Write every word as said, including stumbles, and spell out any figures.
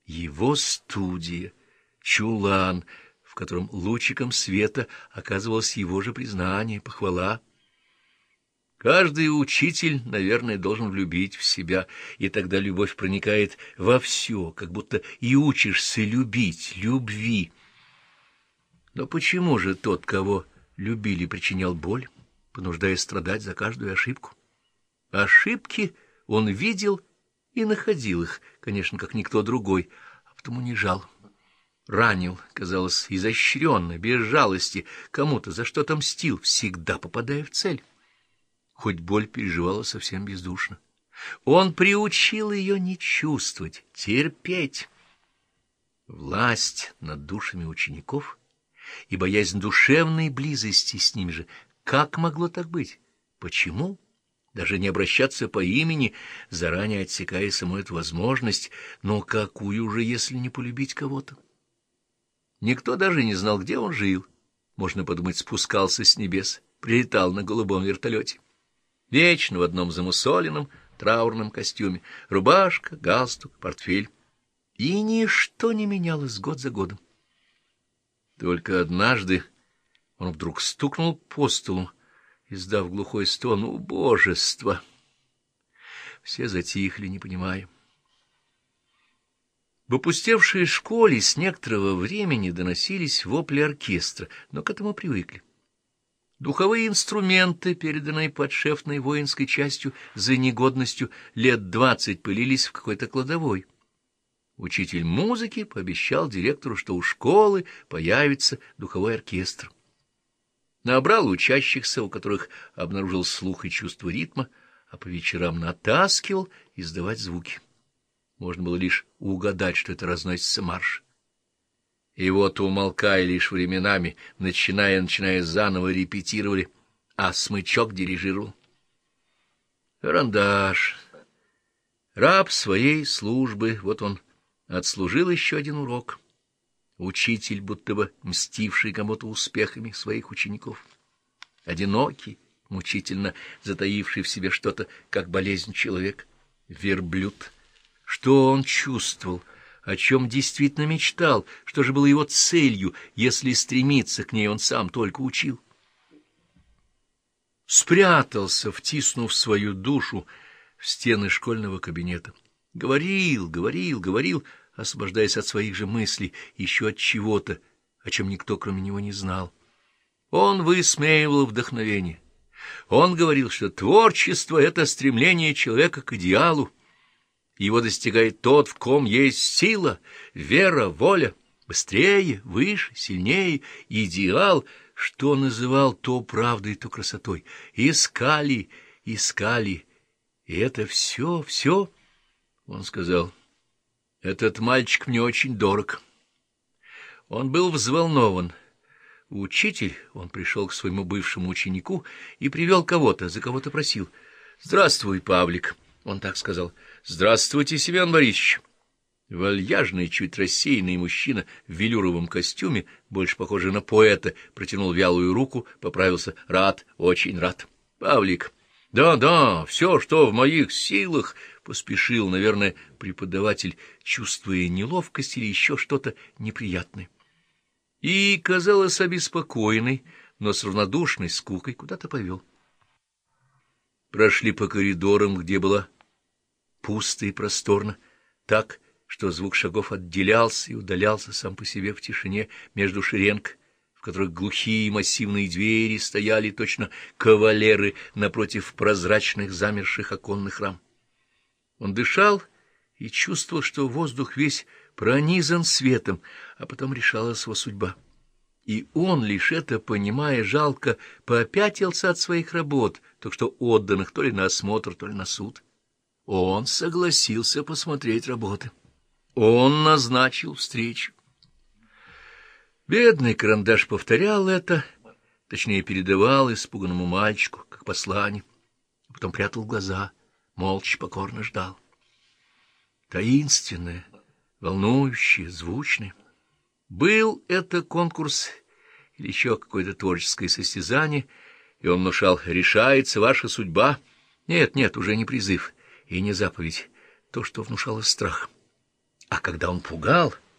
Его студия, чулан, в котором лучиком света оказывалось его же признание, похвала. Каждый учитель, наверное, должен влюбить в себя, и тогда любовь проникает во все, как будто и учишься любить, любви. Но почему же тот, кого любили, причинял боль, понуждая страдать за каждую ошибку? Ошибки он видел и находил их, конечно, как никто другой, а потому унижал. Ранил, казалось, изощренно, без жалости, кому-то за что-то мстил, всегда попадая в цель. Хоть боль переживала совсем бездушно. Он приучил ее не чувствовать, терпеть. Власть над душами учеников и боязнь душевной близости с ними же. Как могло так быть? Почему? Даже не обращаться по имени, заранее отсекая саму эту возможность, но какую же, если не полюбить кого-то? Никто даже не знал, где он жил. Можно подумать, спускался с небес, прилетал на голубом вертолете. Вечно в одном замусоленном траурном костюме, рубашка, галстук, портфель. И ничто не менялось год за годом. Только однажды он вдруг стукнул по столу, издав глухой стон: «Убожество!» Все затихли, не понимая. В опустевшей школе с некоторого времени доносились вопли оркестра, но к этому привыкли. Духовые инструменты, переданные подшефной воинской частью за негодностью, лет двадцать пылились в какой-то кладовой. Учитель музыки пообещал директору, что у школы появится духовой оркестр. Набрал учащихся, у которых обнаружил слух и чувство ритма, а по вечерам натаскивал издавать звуки. Можно было лишь угадать, что это разносится марш. И вот, умолкая лишь временами, начиная начиная заново, репетировали, а смычок дирижировал. Карандаш, раб своей службы, вот он отслужил еще один урок. Учитель, будто бы мстивший кому-то успехами своих учеников. Одинокий, мучительно затаивший в себе что-то, как болезнь человек. Верблюд. Что он чувствовал, о чем действительно мечтал, что же было его целью, если стремиться к ней он сам только учил? Спрятался, втиснув свою душу в стены школьного кабинета. Говорил, говорил, говорил, освобождаясь от своих же мыслей, еще от чего-то, о чем никто, кроме него, не знал. Он высмеивал вдохновение. Он говорил, что творчество — это стремление человека к идеалу. Его достигает тот, в ком есть сила, вера, воля. Быстрее, выше, сильнее, идеал, что называл то правдой, то красотой. Искали, искали, и это все, все, он сказал. Этот мальчик мне очень дорог. Он был взволнован. Учитель, он пришел к своему бывшему ученику и привел кого-то, за кого-то просил. «Здравствуй, Павлик», — он так сказал. «Здравствуйте, Семен Борисович». Вальяжный, чуть рассеянный мужчина в велюровом костюме, больше похожий на поэта, протянул вялую руку, поправился. «Рад, очень рад. Павлик». «Да-да, все, что в моих силах», — поспешил, наверное, преподаватель, чувствуя неловкость или еще что-то неприятное. И, казалось, обеспокоенный, но с равнодушной скукой куда-то повел. Прошли по коридорам, где было пусто и просторно, так, что звук шагов отделялся и удалялся сам по себе в тишине между шеренг, в которых глухие массивные двери стояли точно кавалеры напротив прозрачных замерших оконных рам. Он дышал и чувствовал, что воздух весь пронизан светом, а потом решалась его судьба. И он, лишь это понимая, жалко попятился от своих работ, только что отданных то ли на осмотр, то ли на суд. Он согласился посмотреть работы. Он назначил встречу. Бедный карандаш повторял это, точнее, передавал испуганному мальчику, как послание, а потом прятал глаза, молча, покорно ждал. Таинственное, волнующее, звучное. Был это конкурс или еще какое-то творческое состязание, и он внушал: решается ваша судьба. Нет, нет, уже не призыв и не заповедь, то, что внушало страх. А когда он пугал,